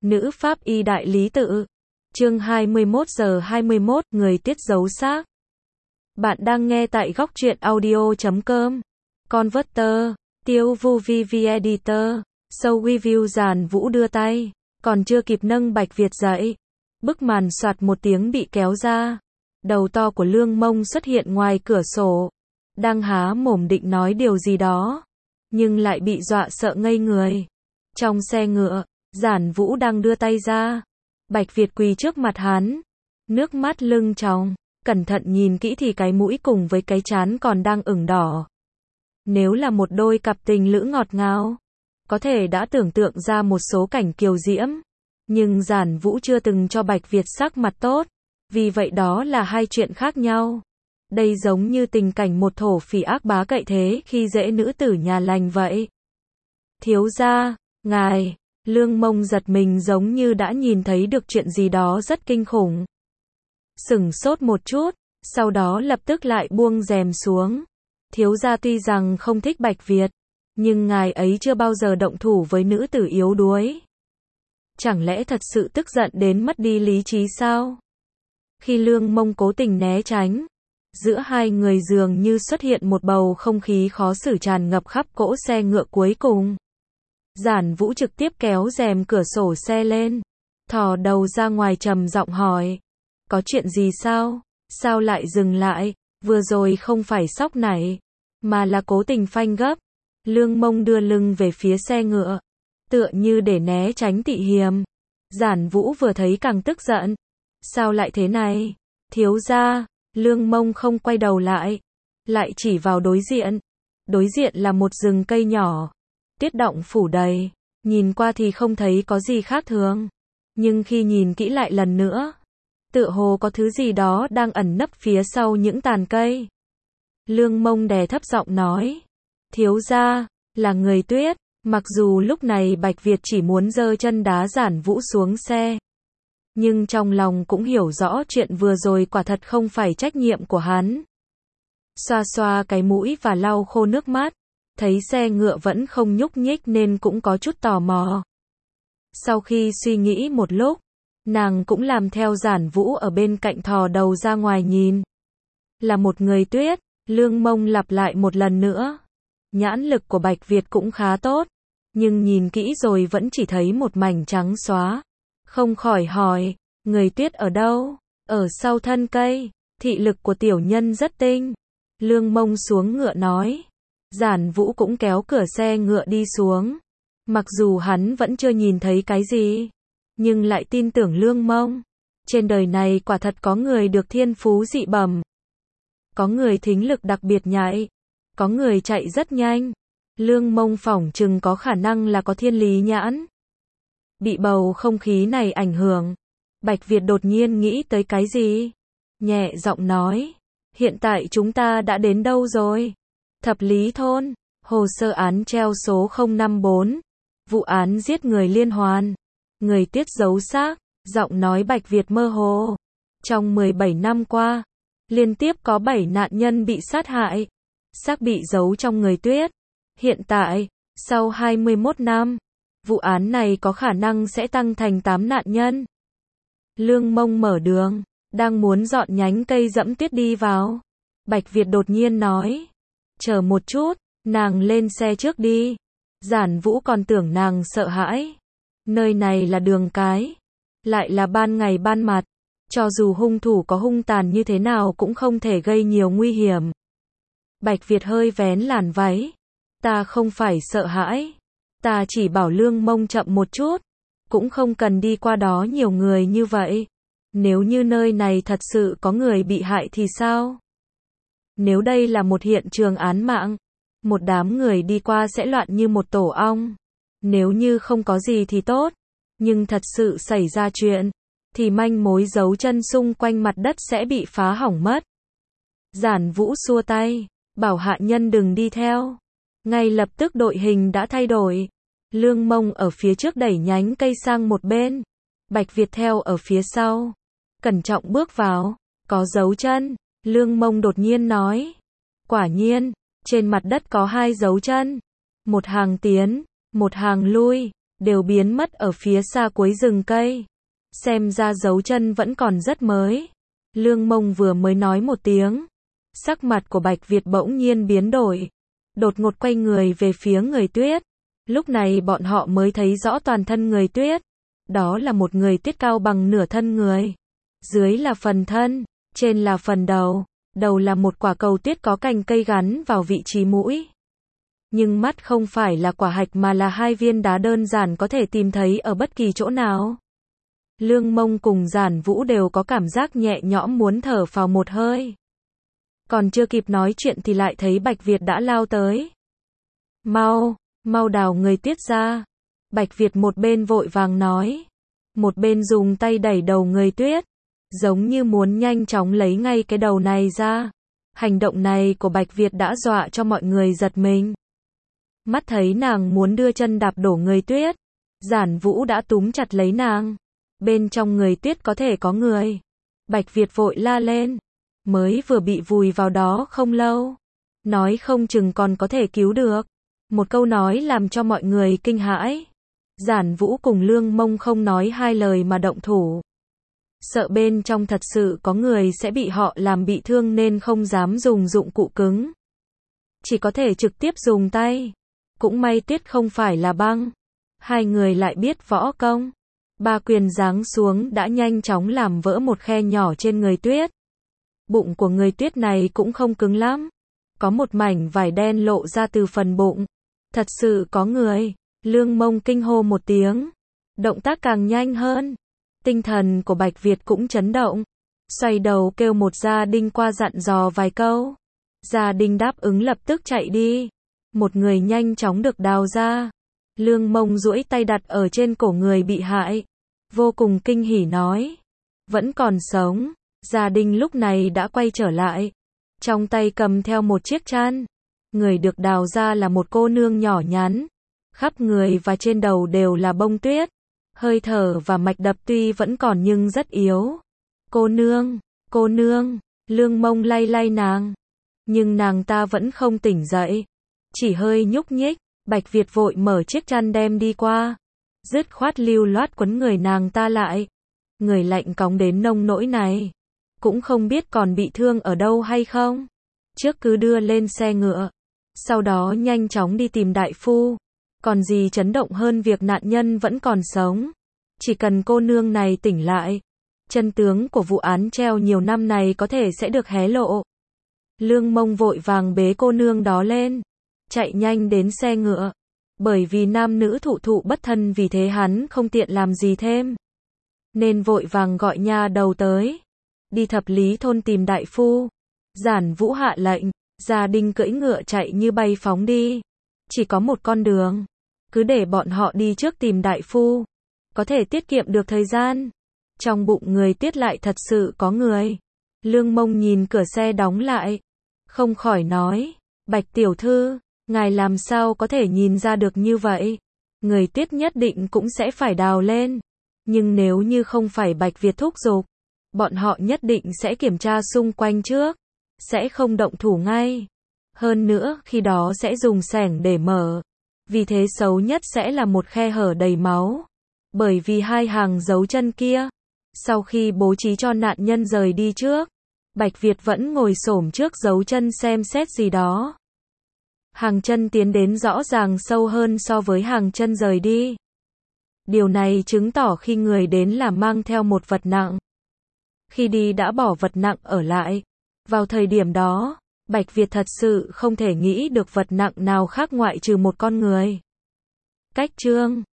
Nữ pháp y đại lý tự. Chương 21:21, người tiết giấu xác. Bạn đang nghe tại góc truyện audio.com. Converter, Tiêu Vu VV Editor, Show Review. Giản Vũ đưa tay, còn chưa kịp nâng Bạch Việt dậy, bức màn soạt một tiếng bị kéo ra. Đầu to của Lương Mông xuất hiện ngoài cửa sổ, đang há mồm định nói điều gì đó, nhưng lại bị dọa sợ ngây người. Trong xe ngựa, Giản Vũ đang đưa tay ra, Bạch Việt quỳ trước mặt hắn, nước mắt lưng tròng, cẩn thận nhìn kỹ thì cái mũi cùng với cái trán còn đang ửng đỏ. Nếu là một đôi cặp tình lữ ngọt ngào, có thể đã tưởng tượng ra một số cảnh kiều diễm, nhưng Giản Vũ chưa từng cho Bạch Việt sắc mặt tốt, vì vậy đó là hai chuyện khác nhau. Đây giống như tình cảnh một thổ phỉ ác bá cậy thế khi dễ nữ tử nhà lành vậy. Thiếu gia, ngài. Lương Mông giật mình giống như đã nhìn thấy được chuyện gì đó rất kinh khủng. Sửng sốt một chút, sau đó lập tức lại buông rèm xuống. Thiếu gia tuy rằng không thích Bạch Việt, nhưng ngài ấy chưa bao giờ động thủ với nữ tử yếu đuối. Chẳng lẽ thật sự tức giận đến mất đi lý trí sao? Khi Lương Mông cố tình né tránh, giữa hai người dường như xuất hiện một bầu không khí khó xử tràn ngập khắp cỗ xe ngựa cuối cùng. Giản Vũ trực tiếp kéo rèm cửa sổ xe lên, thò đầu ra ngoài trầm giọng hỏi, có chuyện gì sao? Sao lại dừng lại? Vừa rồi không phải sóc nảy, mà là cố tình phanh gấp. Lương Mông đưa lưng về phía xe ngựa, tựa như để né tránh tị hiềm. Giản Vũ vừa thấy càng tức giận. Sao lại thế này? Thiếu gia. Lương Mông không quay đầu lại chỉ vào đối diện. Đối diện là một rừng cây nhỏ, tuyết động phủ đầy, nhìn qua thì không thấy có gì khác thường, nhưng khi nhìn kỹ lại lần nữa, tựa hồ có thứ gì đó đang ẩn nấp phía sau những tàn cây. Lương Mông đè thấp giọng nói, thiếu gia, là người tuyết. Mặc dù lúc này Bạch Việt chỉ muốn giơ chân đá Giản Vũ xuống xe, nhưng trong lòng cũng hiểu rõ chuyện vừa rồi quả thật không phải trách nhiệm của hắn. Xoa xoa cái mũi và lau khô nước mắt, thấy xe ngựa vẫn không nhúc nhích nên cũng có chút tò mò. Sau khi suy nghĩ một lúc, nàng cũng làm theo Giản Vũ ở bên cạnh thò đầu ra ngoài nhìn. Là một người tuyết. Lương Mông lặp lại một lần nữa. Nhãn lực của Bạch Việt cũng khá tốt, nhưng nhìn kỹ rồi vẫn chỉ thấy một mảnh trắng xóa. Không khỏi hỏi, người tuyết ở đâu? Ở sau thân cây. Thị lực của tiểu nhân rất tinh. Lương Mông xuống ngựa nói. Giản Vũ cũng kéo cửa xe ngựa đi xuống. Mặc dù hắn vẫn chưa nhìn thấy cái gì, nhưng lại tin tưởng Lương Mông. Trên đời này quả thật có người được thiên phú dị bẩm. Có người thính lực đặc biệt nhạy, có người chạy rất nhanh. Lương Mông phỏng chừng có khả năng là có thiên lý nhãn. Bị bầu không khí này ảnh hưởng, Bạch Việt đột nhiên nghĩ tới cái gì, nhẹ giọng nói, hiện tại chúng ta đã đến đâu rồi? Thập Lý thôn. Hồ sơ án treo số 054, vụ án giết người liên hoàn, người tiết giấu xác. Giọng nói Bạch Việt mơ hồ. Trong 17 năm qua, liên tiếp có 7 nạn nhân bị sát hại, xác bị giấu trong người tuyết. Hiện tại, sau 21 năm, vụ án này có khả năng sẽ tăng thành 8 nạn nhân. Lương Mông mở đường, đang muốn dọn nhánh cây dẫm tuyết đi vào. Bạch Việt đột nhiên nói, chờ một chút, nàng lên xe trước đi. Giản Vũ còn tưởng nàng sợ hãi. Nơi này là đường cái, lại là ban ngày ban mặt, cho dù hung thủ có hung tàn như thế nào cũng không thể gây nhiều nguy hiểm. Bạch Việt hơi vén làn váy. Ta không phải sợ hãi, ta chỉ bảo Lương Mông chậm một chút, cũng không cần đi qua đó nhiều người như vậy. Nếu như nơi này thật sự có người bị hại thì sao? Nếu đây là một hiện trường án mạng, một đám người đi qua sẽ loạn như một tổ ong. Nếu như không có gì thì tốt, nhưng thật sự xảy ra chuyện, thì manh mối dấu chân xung quanh mặt đất sẽ bị phá hỏng mất. Giản Vũ xua tay, bảo hạ nhân đừng đi theo. Ngay lập tức đội hình đã thay đổi. Lương Mông ở phía trước đẩy nhánh cây sang một bên, Bạch Việt theo ở phía sau, cẩn trọng bước vào. Có dấu chân. Lương Mông đột nhiên nói. Quả nhiên, trên mặt đất có 2 dấu chân, một hàng tiến, một hàng lui. đều biến mất ở phía xa cuối rừng cây. Xem ra dấu chân vẫn còn rất mới. Lương Mông vừa mới nói một tiếng, sắc mặt của Bạch Việt bỗng nhiên biến đổi, đột ngột quay người về phía người tuyết. Lúc này bọn họ mới thấy rõ toàn thân người tuyết. Đó là một người tuyết cao bằng nửa thân người. Dưới là phần thân, trên là phần đầu. Đầu là một quả cầu tuyết có cành cây gắn vào vị trí mũi. Nhưng mắt không phải là quả hạch mà là hai viên đá đơn giản có thể tìm thấy ở bất kỳ chỗ nào. Lương Mông cùng Giản Vũ đều có cảm giác nhẹ nhõm muốn thở phào một hơi. Còn chưa kịp nói chuyện thì lại thấy Bạch Việt đã lao tới. Mau đào người tuyết ra. Bạch Việt một bên vội vàng nói, một bên dùng tay đẩy đầu người tuyết, giống như muốn nhanh chóng lấy ngay cái đầu này ra. Hành động này của Bạch Việt đã dọa cho mọi người giật mình. Mắt thấy nàng muốn đưa chân đạp đổ người tuyết, Giản Vũ đã túm chặt lấy nàng. Bên trong người tuyết có thể có người. Bạch Việt vội la lên, mới vừa bị vùi vào đó không lâu, nói không chừng còn có thể cứu được. Một câu nói làm cho mọi người kinh hãi. Giản Vũ cùng Lương Mông không nói hai lời mà động thủ. Sợ bên trong thật sự có người sẽ bị họ làm bị thương nên không dám dùng dụng cụ cứng. Chỉ có thể trực tiếp dùng tay. Cũng may tuyết không phải là băng. Hai người lại biết võ công. Ba quyền giáng xuống đã nhanh chóng làm vỡ một khe nhỏ trên người tuyết. Bụng của người tuyết này cũng không cứng lắm. Có một mảnh vải đen lộ ra từ phần bụng. Thật sự có người. Lương Mông kinh hô một tiếng. Động tác càng nhanh hơn. Tinh thần của Bạch Việt cũng chấn động. Xoay đầu kêu một gia đình qua dặn dò vài câu. Gia đình đáp ứng lập tức chạy đi. Một người nhanh chóng được đào ra. Lương Mông duỗi tay đặt ở trên cổ người bị hại. Vô cùng kinh hỉ nói. Vẫn còn sống. Gia đình lúc này đã quay trở lại. Trong tay cầm theo một chiếc chăn. Người được đào ra là một cô nương nhỏ nhắn. Khắp người và trên đầu đều là bông tuyết. Hơi thở và mạch đập tuy vẫn còn nhưng rất yếu. Cô nương, Lương Mông lay lay nàng. Nhưng nàng ta vẫn không tỉnh dậy. Chỉ hơi nhúc nhích. Bạch Việt vội mở chiếc chăn đem đi qua. Dứt khoát lưu loát quấn người nàng ta lại. Người lạnh cóng đến nông nỗi này. Cũng không biết còn bị thương ở đâu hay không. Trước cứ đưa lên xe ngựa. Sau đó nhanh chóng đi tìm đại phu. Còn gì chấn động hơn việc nạn nhân vẫn còn sống. Chỉ cần cô nương này tỉnh lại. Chân tướng của vụ án treo nhiều năm này có thể sẽ được hé lộ. Lương Mông vội vàng bế cô nương đó lên. Chạy nhanh đến xe ngựa. Bởi vì nam nữ thụ bất thân vì thế hắn không tiện làm gì thêm. Nên vội vàng gọi nha đầu tới. Đi Thập Lý thôn tìm đại phu. Giản Vũ hạ lệnh. Gia đình cưỡi ngựa chạy như bay phóng đi. Chỉ có một con đường. Cứ để bọn họ đi trước tìm đại phu. Có thể tiết kiệm được thời gian. Trong bụng người tuyết lại thật sự có người. Lương Mông nhìn cửa xe đóng lại. Không khỏi nói. Bạch tiểu thư, ngài làm sao có thể nhìn ra được như vậy? Người tuyết nhất định cũng sẽ phải đào lên. Nhưng nếu như không phải Bạch Việt thúc giục, bọn họ nhất định sẽ kiểm tra xung quanh trước. Sẽ không động thủ ngay. Hơn nữa khi đó sẽ dùng xẻng để mở. Vì thế xấu nhất sẽ là một khe hở đầy máu. Bởi vì hai hàng dấu chân kia. Sau khi bố trí cho nạn nhân rời đi trước, Bạch Việt vẫn ngồi xổm trước dấu chân xem xét gì đó. Hàng chân tiến đến rõ ràng sâu hơn so với hàng chân rời đi. Điều này chứng tỏ khi người đến là mang theo một vật nặng. Khi đi đã bỏ vật nặng ở lại. Vào thời điểm đó, Bạch Việt thật sự không thể nghĩ được vật nặng nào khác ngoại trừ một con người. Cách chương